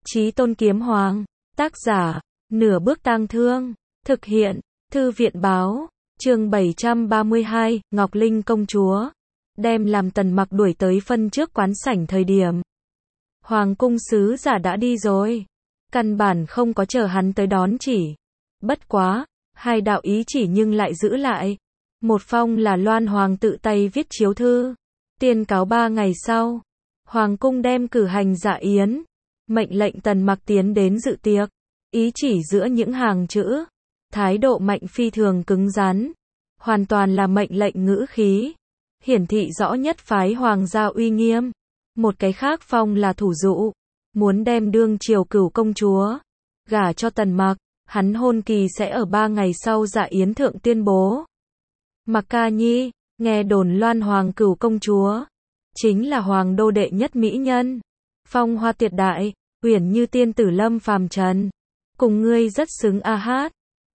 Chí Tôn Kiếm Hoàng, tác giả, Nửa Bước Tang Thương, thực hiện, Thư viện báo, chương 732, Ngọc Linh công chúa, đem làm Tần Mặc đuổi tới phân trước quán sảnh thời điểm. Hoàng cung sứ giả đã đi rồi, căn bản không có chờ hắn tới đón chỉ. Bất quá, hai đạo ý chỉ nhưng lại giữ lại. Một phong là Loan Hoàng tự tay viết chiếu thư, tuyên cáo 3 ngày sau, Hoàng cung đem cử hành dạ yến, mệnh lệnh Tần Mặc tiến đến dự tiệc. Ý chỉ giữa những hàng chữ, thái độ mạnh phi thường cứng rắn, hoàn toàn là mệnh lệnh ngữ khí, hiển thị rõ nhất phái hoàng gia uy nghiêm. Một cái khác phong là thủ dụ, muốn đem đương triều cửu công chúa gả cho Tần Mặc, hắn hôn kỳ sẽ ở 3 ngày sau dạ yến thượng tuyên bố. Mặc Ca Nhi, nghe đồn Loan Hoàng cửu công chúa chính là hoàng đô đệ nhất mỹ nhân, phong hoa tuyệt đại, uyển như tiên tử lâm phàm trần, cùng ngươi rất xứng a hát.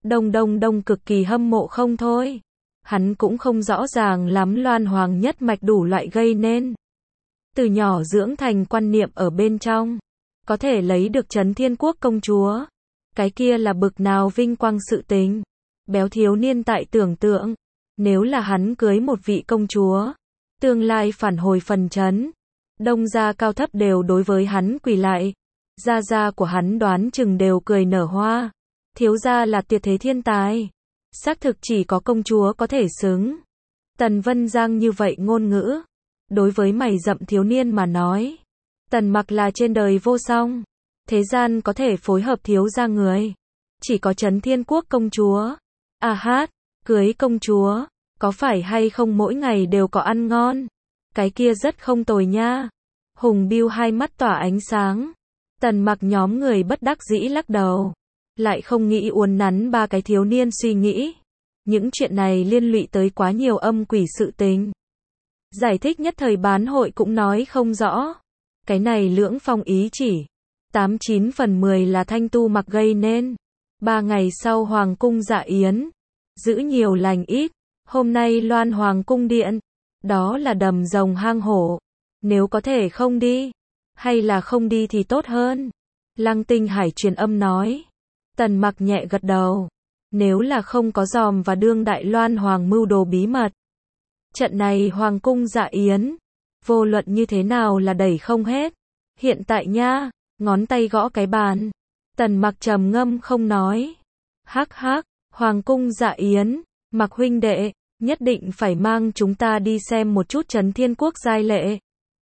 Đông cực kỳ hâm mộ không thôi. Hắn cũng không rõ ràng lắm Loan Hoàng nhất mạch đủ loại gây nên. Từ nhỏ dưỡng thành quan niệm ở bên trong, có thể lấy được Trấn Thiên Quốc công chúa, cái kia là bực nào vinh quang sự tình. Béo thiếu niên tại tưởng tượng, nếu là hắn cưới một vị công chúa, tương lai phản hồi phần Trấn Đông gia cao thấp đều đối với hắn quỳ lại. Gia của hắn đoán chừng đều cười nở hoa. Thiếu gia là tuyệt thế thiên tài, xác thực chỉ có công chúa có thể xứng. Tần Vân Giang như vậy ngôn ngữ, đối với mày rậm thiếu niên mà nói, Tần Mặc là trên đời vô song, thế gian có thể phối hợp thiếu gia người, chỉ có Trấn Thiên Quốc công chúa. A hát, cưới công chúa, có phải hay không mỗi ngày đều có ăn ngon? Cái kia rất không tồi nha. Hùng Biêu hai mắt tỏa ánh sáng. Tần Mặc nhóm người bất đắc dĩ lắc đầu, lại không nghĩ uốn nắn ba cái thiếu niên suy nghĩ. Những chuyện này liên lụy tới quá nhiều âm quỷ sự tình. Giải thích nhất thời bán hội cũng nói không rõ. Cái này lưỡng phong ý chỉ, 89 phần 10 là Thanh Tu Mặc gây nên. 3 ngày sau Hoàng cung dạ yến, giữ nhiều lành ít. Hôm nay Loan Hoàng cung điện, đó là đầm rồng hang hổ. Nếu có thể không đi, hay là không đi thì tốt hơn. Lăng Tinh Hải truyền âm nói. Tần Mặc nhẹ gật đầu. Nếu là không có dòm và đương đại Loan Hoàng mưu đồ bí mật, trận này Hoàng cung dạ yến, vô luận như thế nào là đẩy không hết. Hiện tại nha, ngón tay gõ cái bàn. Tần Mặc trầm ngâm không nói. Hắc hắc, Hoàng cung dạ yến, Mặc huynh đệ, nhất định phải mang chúng ta đi xem một chút Trấn Thiên Quốc giai lệ.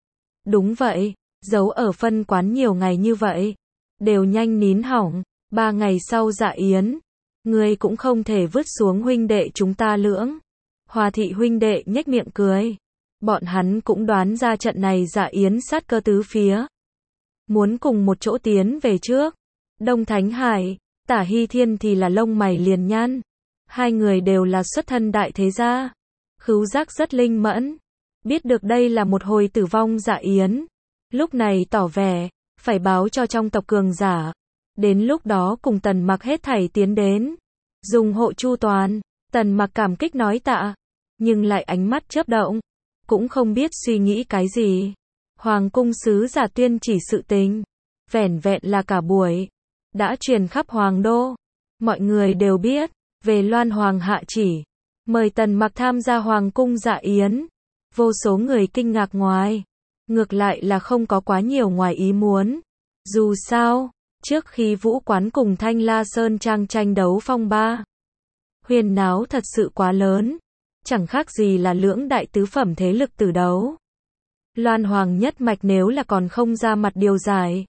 Đúng vậy, giấu ở phân quán nhiều ngày như vậy, đều nhanh nín hỏng. 3 ngày sau dạ yến, ngươi cũng không thể vứt xuống huynh đệ chúng ta lưỡng. Hòa thị huynh đệ nhếch miệng cười. Bọn hắn cũng đoán ra trận này dạ yến sát cơ tứ phía, muốn cùng một chỗ tiến về trước. Đông Thánh Hải, Tả Hy Thiên thì là lông mày liền nhăn. Hai người đều là xuất thân đại thế gia, khứu giác rất linh mẫn, biết được đây là một hồi tử vong dạ yến, lúc này tỏ vẻ phải báo cho trong tộc cường giả. Đến lúc đó cùng Tần Mặc hết thảy tiến đến, dùng hộ chu toàn. Tần Mặc cảm kích nói tạ, nhưng lại ánh mắt chớp động, cũng không biết suy nghĩ cái gì. Hoàng cung sứ giả tuyên chỉ sự tình, vẻn vẹn là cả buổi đã truyền khắp hoàng đô, mọi người đều biết về Loan Hoàng hạ chỉ, mời Tần Mặc tham gia Hoàng cung dạ yến. Vô số người kinh ngạc ngoài, ngược lại là không có quá nhiều ngoài ý muốn. Dù sao, trước khi Vũ Quán cùng Thanh La Sơn Trang tranh đấu phong ba, huyền náo thật sự quá lớn, chẳng khác gì là lưỡng đại tứ phẩm thế lực tử đấu. Loan Hoàng nhất mạch nếu là còn không ra mặt điều giải,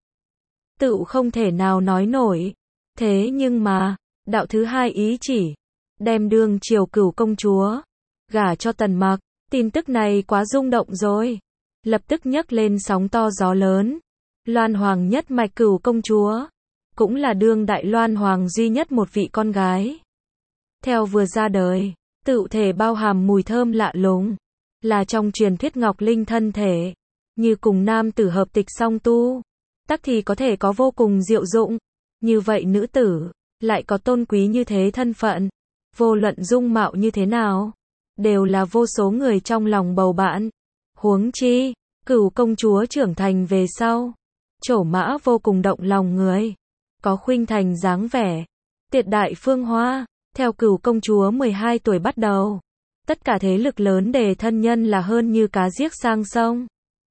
tự không thể nào nói nổi. Thế nhưng mà, đạo thứ hai ý chỉ, đem đương triều cửu công chúa gả cho Tần Mặc, tin tức này quá rung động rồi, lập tức nhấc lên sóng to gió lớn. Loan Hoàng nhất mạch cửu công chúa, cũng là đương đại Loan Hoàng duy nhất một vị con gái. Theo vừa ra đời, tự thể bao hàm mùi thơm lạ lùng, là trong truyền thuyết Ngọc Linh thân thể, như cùng nam tử hợp tịch song tu, tắc thì có thể có vô cùng diệu dụng. Như vậy nữ tử, lại có tôn quý như thế thân phận, vô luận dung mạo như thế nào, đều là vô số người trong lòng bầu bạn. Huống chi, cửu công chúa trưởng thành về sau, trổ mã vô cùng động lòng người. Có khuynh thành dáng vẻ. Tiệt đại phương hoa, theo Cửu công chúa 12 tuổi bắt đầu. Tất cả thế lực lớn đề thân nhân là hơn như cá giết sang sông.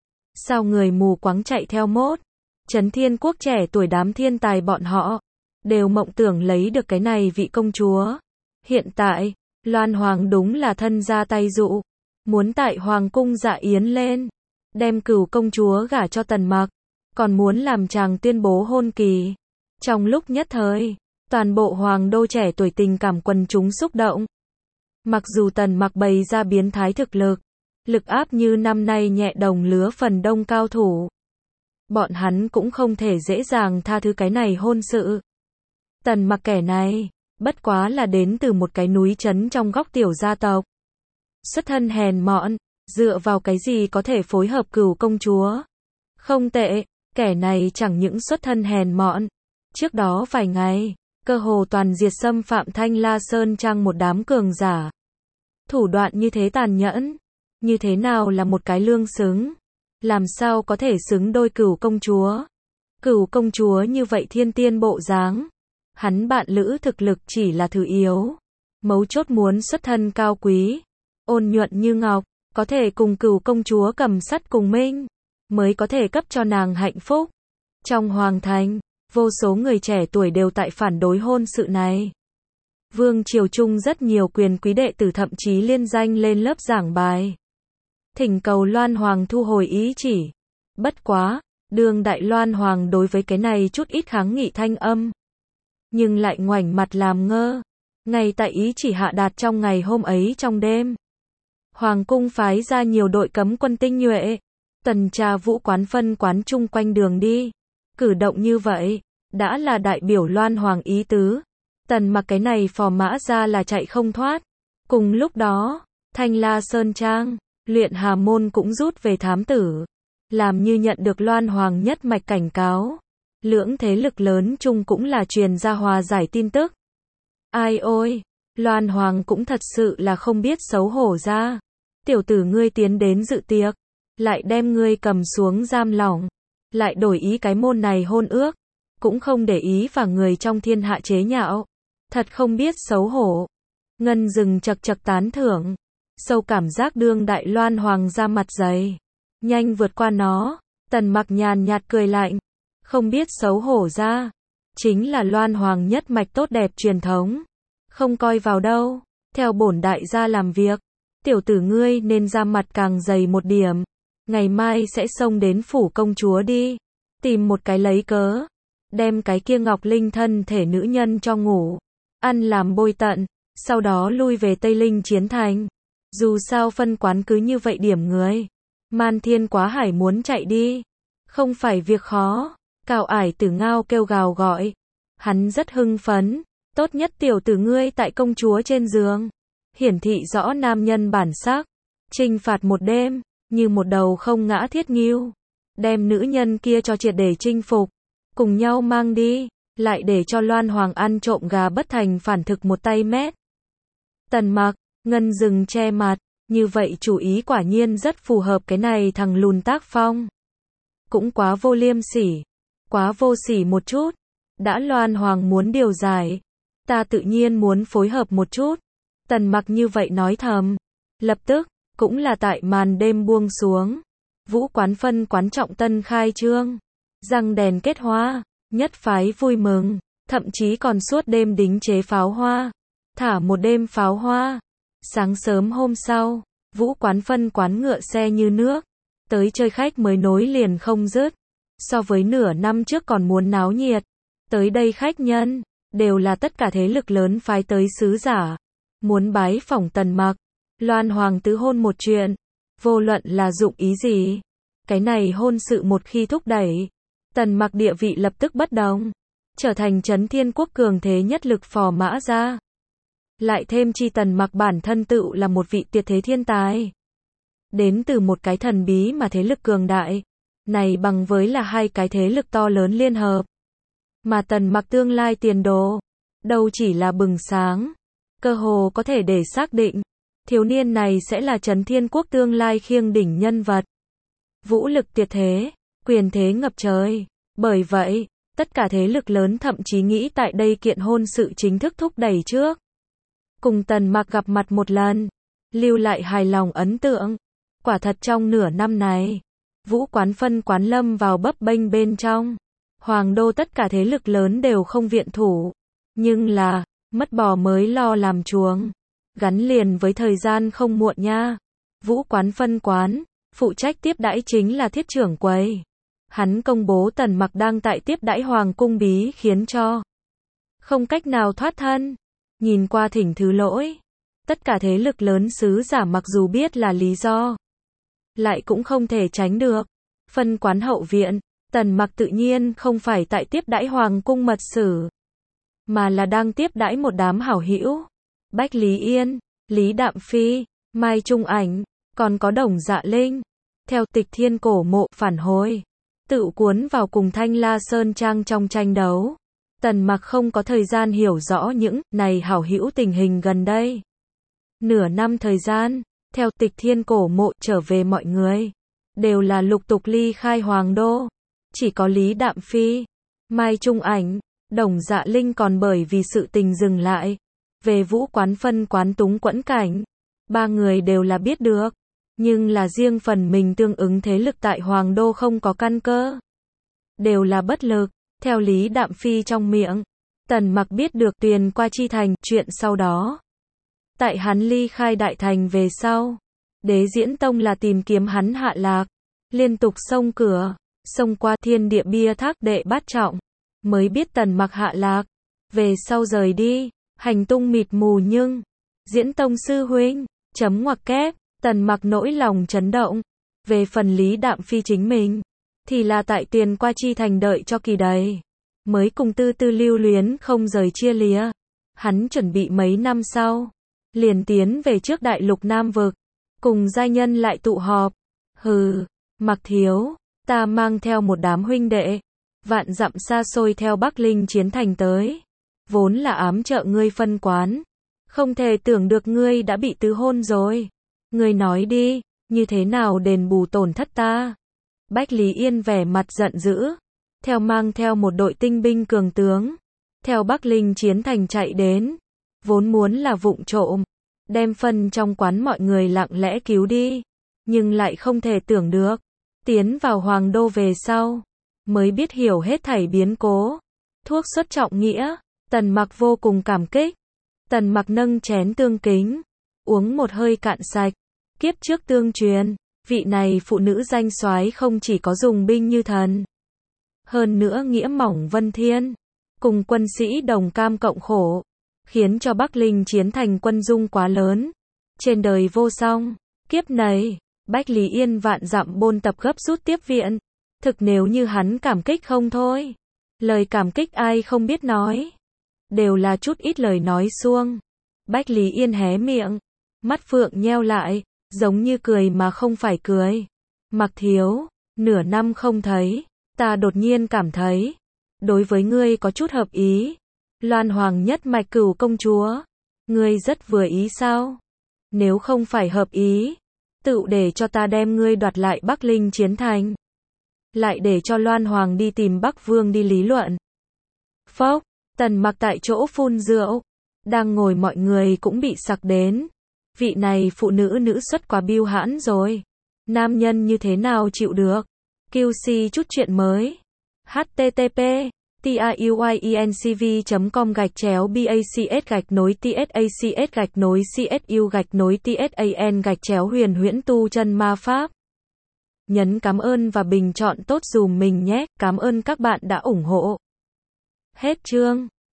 Sao người mù quáng chạy theo mốt. Trấn Thiên Quốc trẻ tuổi đám thiên tài bọn họ. Đều mộng tưởng lấy được cái này vị công chúa. Hiện tại, Loan Hoàng đúng là thân ra tay dụ. Muốn tại Hoàng cung dạ yến lên. Đem Cửu công chúa gả cho Tần Mặc. Còn muốn làm chàng tuyên bố hôn kỳ. Trong lúc nhất thời, toàn bộ Hoàng đô trẻ tuổi tình cảm quần chúng xúc động. Mặc dù Tần Mặc bày ra biến thái thực lực. Lực áp như năm nay nhẹ đồng lứa phần đông cao thủ. Bọn hắn cũng không thể dễ dàng tha thứ cái này hôn sự. Tần Mặc kẻ này, bất quá là đến từ một cái núi trấn trong góc tiểu gia tộc. Xuất thân hèn mọn, dựa vào cái gì có thể phối hợp Cửu công chúa. Không tệ, kẻ này chẳng những xuất thân hèn mọn. Trước đó vài ngày, cơ hồ toàn diệt xâm phạm Thanh La Sơn Trang một đám cường giả. Thủ đoạn như thế tàn nhẫn, như thế nào là một cái lương xứng? Làm sao có thể xứng đôi Cửu công chúa? Cửu công chúa như vậy thiên tiên bộ dáng. Hắn bạn lữ thực lực chỉ là thứ yếu. Mấu chốt muốn xuất thân cao quý, ôn nhuận như ngọc, có thể cùng Cửu công chúa cầm sắt cùng minh, mới có thể cấp cho nàng hạnh phúc. Trong hoàng thành, vô số người trẻ tuổi đều tại phản đối hôn sự này. Vương triều trung rất nhiều quyền quý đệ tử thậm chí liên danh lên lớp giảng bài. Thỉnh cầu Loan Hoàng thu hồi ý chỉ. Bất quá, đương đại Loan Hoàng đối với cái này chút ít kháng nghị thanh âm. Nhưng lại ngoảnh mặt làm ngơ. Ngay tại ý chỉ hạ đạt trong ngày hôm ấy trong đêm. Hoàng cung phái ra nhiều đội cấm quân tinh nhuệ. Tần tra vũ quán phân quán chung quanh đường đi. Cử động như vậy, đã là đại biểu Loan Hoàng ý tứ. Tần Mặc cái này phò mã ra là chạy không thoát. Cùng lúc đó, Thanh La Sơn Trang, Luyện Hà Môn cũng rút về thám tử. Làm như nhận được Loan Hoàng nhất mạch cảnh cáo. Lưỡng thế lực lớn chung cũng là truyền ra hòa giải tin tức. Ai ôi, Loan Hoàng cũng thật sự là không biết xấu hổ ra. Tiểu tử ngươi tiến đến dự tiệc, lại đem ngươi cầm xuống giam lỏng, lại đổi ý cái môn này hôn ước, cũng không để ý và người trong thiên hạ chế nhạo. Thật không biết xấu hổ. Ngân Dừng chật chật tán thưởng. Sâu cảm giác đương đại Loan Hoàng ra mặt dày. Nhanh vượt qua nó. Tần Mặc nhàn nhạt cười lạnh. Không biết xấu hổ ra. Chính là Loan Hoàng nhất mạch tốt đẹp truyền thống. Không coi vào đâu. Theo bổn đại gia làm việc. Tiểu tử ngươi nên ra mặt càng dày một điểm. Ngày mai sẽ xông đến phủ công chúa đi. Tìm một cái lấy cớ. Đem cái kia Ngọc Linh thân thể nữ nhân cho ngủ. Ăn làm bôi tận. Sau đó lui về Tây Linh chiến thành. Dù sao phân quán cứ như vậy điểm người. Man Thiên Quá Hải muốn chạy đi. Không phải việc khó. Cào Ải Tử Ngao kêu gào gọi. Hắn rất hưng phấn. Tốt nhất tiểu tử ngươi tại công chúa trên giường. Hiển thị rõ nam nhân bản sắc. Trinh phạt một đêm. Như một đầu không ngã thiết ngưu. Đem nữ nhân kia cho triệt để chinh phục. Cùng nhau mang đi. Lại để cho Loan Hoàng ăn trộm gà bất thành phản thực một tay mét. Tần Mặc, Ngân Dừng che mặt. Như vậy chủ ý quả nhiên rất phù hợp cái này thằng lùn tác phong. Cũng quá vô liêm sỉ. Quá vô sỉ một chút. Đã Loan Hoàng muốn điều giải. Ta tự nhiên muốn phối hợp một chút. Tần Mặc như vậy nói thầm. Lập tức, cũng là tại màn đêm buông xuống. Vũ quán phân quán trọng tân khai trương. Răng đèn kết hoa. Nhất phái vui mừng. Thậm chí còn suốt đêm đính chế pháo hoa. Thả một đêm pháo hoa. Sáng sớm hôm sau, Vũ quán phân quán ngựa xe như nước. Tới chơi khách mới nối liền không dứt. So với nửa năm trước còn muốn náo nhiệt. Tới đây khách nhân, đều là tất cả thế lực lớn phái tới sứ giả. Muốn bái phỏng Tần Mặc. Loan Hoàng tứ hôn một chuyện. Vô luận là dụng ý gì. Cái này hôn sự một khi thúc đẩy. Tần Mặc địa vị lập tức bất đồng. Trở thành Trấn Thiên Quốc cường thế nhất lực phò mã ra. Lại thêm chi Tần Mặc bản thân tự là một vị tuyệt thế thiên tài. Đến từ một cái thần bí mà thế lực cường đại. Này bằng với là hai cái thế lực to lớn liên hợp. Mà Tần Mặc tương lai tiền đồ. Đâu chỉ là bừng sáng. Cơ hồ có thể để xác định. Thiếu niên này sẽ là Trấn Thiên Quốc tương lai khiêng đỉnh nhân vật. Vũ lực tuyệt thế. Quyền thế ngập trời. Bởi vậy, tất cả thế lực lớn thậm chí nghĩ tại đây kiện hôn sự chính thức thúc đẩy trước. Cùng Tần Mặc gặp mặt một lần, lưu lại hài lòng ấn tượng. Quả thật trong nửa năm này, Vũ Quán phân quán lâm vào bấp bênh bên trong. Hoàng đô tất cả thế lực lớn đều không viện thủ. Nhưng là, mất bò mới lo làm chuồng. Gắn liền với thời gian không muộn nha. Vũ Quán phân quán, phụ trách tiếp đãi chính là thiết trưởng quầy. Hắn công bố Tần Mặc đang tại tiếp đãi hoàng cung bí khiến cho không cách nào thoát thân. Nhìn qua thỉnh thứ lỗi. Tất cả thế lực lớn sứ giả mặc dù biết là lý do, lại cũng không thể tránh được. Phân quán hậu viện, Tần Mặc tự nhiên không phải tại tiếp đãi hoàng cung mật sử, mà là đang tiếp đãi một đám hảo hữu. Bách Lý Yên, Lý Đạm Phi, Mai Trung Ảnh, còn có Đồng Dạ Linh. Theo Tịch Thiên cổ mộ phản hồi, tự cuốn vào cùng Thanh La Sơn Trang trong tranh đấu. Tần Mặc không có thời gian hiểu rõ những này hảo hữu tình hình gần đây. Nửa năm thời gian, theo Tịch Thiên cổ mộ trở về mọi người đều là lục tục ly khai hoàng đô. Chỉ có Lý Đạm Phi, Mai Trung Ảnh, Đồng Dạ Linh còn bởi vì sự tình dừng lại. Về Vũ Quán phân quán túng quẫn cảnh, ba người đều là biết được. Nhưng là riêng phần mình tương ứng thế lực tại hoàng đô không có căn cơ, đều là bất lực. Theo Lý Đạm Phi trong miệng, Tần Mặc biết được Tuyền qua chi thành chuyện sau đó. Tại hắn ly khai đại thành về sau, Đế Diễn Tông là tìm kiếm hắn hạ lạc, liên tục xông cửa, xông qua thiên địa bia thác đệ bát trọng, mới biết Tần Mặc hạ lạc. Về sau rời đi, hành tung mịt mù nhưng Diễn Tông sư huynh, chấm ngoặc kép, Tần Mặc nỗi lòng chấn động. Về phần Lý Đạm Phi chính mình, thì là tại Tuyền qua chi thành đợi cho kỳ đầy, mới cùng tư tư lưu luyến không rời chia lìa. Hắn chuẩn bị mấy năm sau, liền tiến về trước đại lục Nam Vực, cùng giai nhân lại tụ họp. Hừ, Mặc thiếu, ta mang theo một đám huynh đệ, vạn dặm xa xôi theo Bắc Linh chiến thành tới, vốn là ám trợ ngươi phân quán, không thể tưởng được ngươi đã bị tứ hôn rồi. Ngươi nói đi, như thế nào đền bù tổn thất ta? Bách Lý Yên vẻ mặt giận dữ, theo mang theo một đội tinh binh cường tướng, theo Bắc Linh chiến thành chạy đến, vốn muốn là vụng trộm, đem phân trong quán mọi người lặng lẽ cứu đi, nhưng lại không thể tưởng được, tiến vào hoàng đô về sau, mới biết hiểu hết thảy biến cố. Thuốc xuất trọng nghĩa, Tần Mặc vô cùng cảm kích. Tần Mặc nâng chén tương kính, uống một hơi cạn sạch. Kiếp trước tương truyền, vị này phụ nữ danh soái không chỉ có dùng binh như thần, hơn nữa nghĩa mỏng vân thiên, cùng quân sĩ đồng cam cộng khổ, khiến cho Bắc Linh chiến thành quân dung quá lớn, trên đời vô song. Kiếp này, Bách Lý Yên vạn dặm bôn tập gấp rút tiếp viện, thực nếu như hắn cảm kích không thôi. Lời cảm kích ai không biết nói, đều là chút ít lời nói suông. Bách Lý Yên hé miệng, mắt phượng nheo lại, giống như cười mà không phải cười. Mặc thiếu, nửa năm không thấy, ta đột nhiên cảm thấy, đối với ngươi có chút hợp ý. Loan Hoàng nhất mạch Cửu công chúa, ngươi rất vừa ý sao? Nếu không phải hợp ý, tự để cho ta đem ngươi đoạt lại Bắc Linh chiến thành, lại để cho Loan Hoàng đi tìm Bắc Vương đi lý luận. Phốc, Tần Mặc tại chỗ phun rượu, đang ngồi mọi người cũng bị sặc đến. Vị này phụ nữ nữ xuất quá biêu hãn rồi, nam nhân như thế nào chịu được? QC chút chuyện mới. http tayuinc.com/bacs-tsacs-csu-tsan-huyền huyễn tu chân ma pháp. Nhấn cảm ơn và bình chọn tốt dùm mình nhé. Cảm ơn các bạn đã ủng hộ. Hết chương.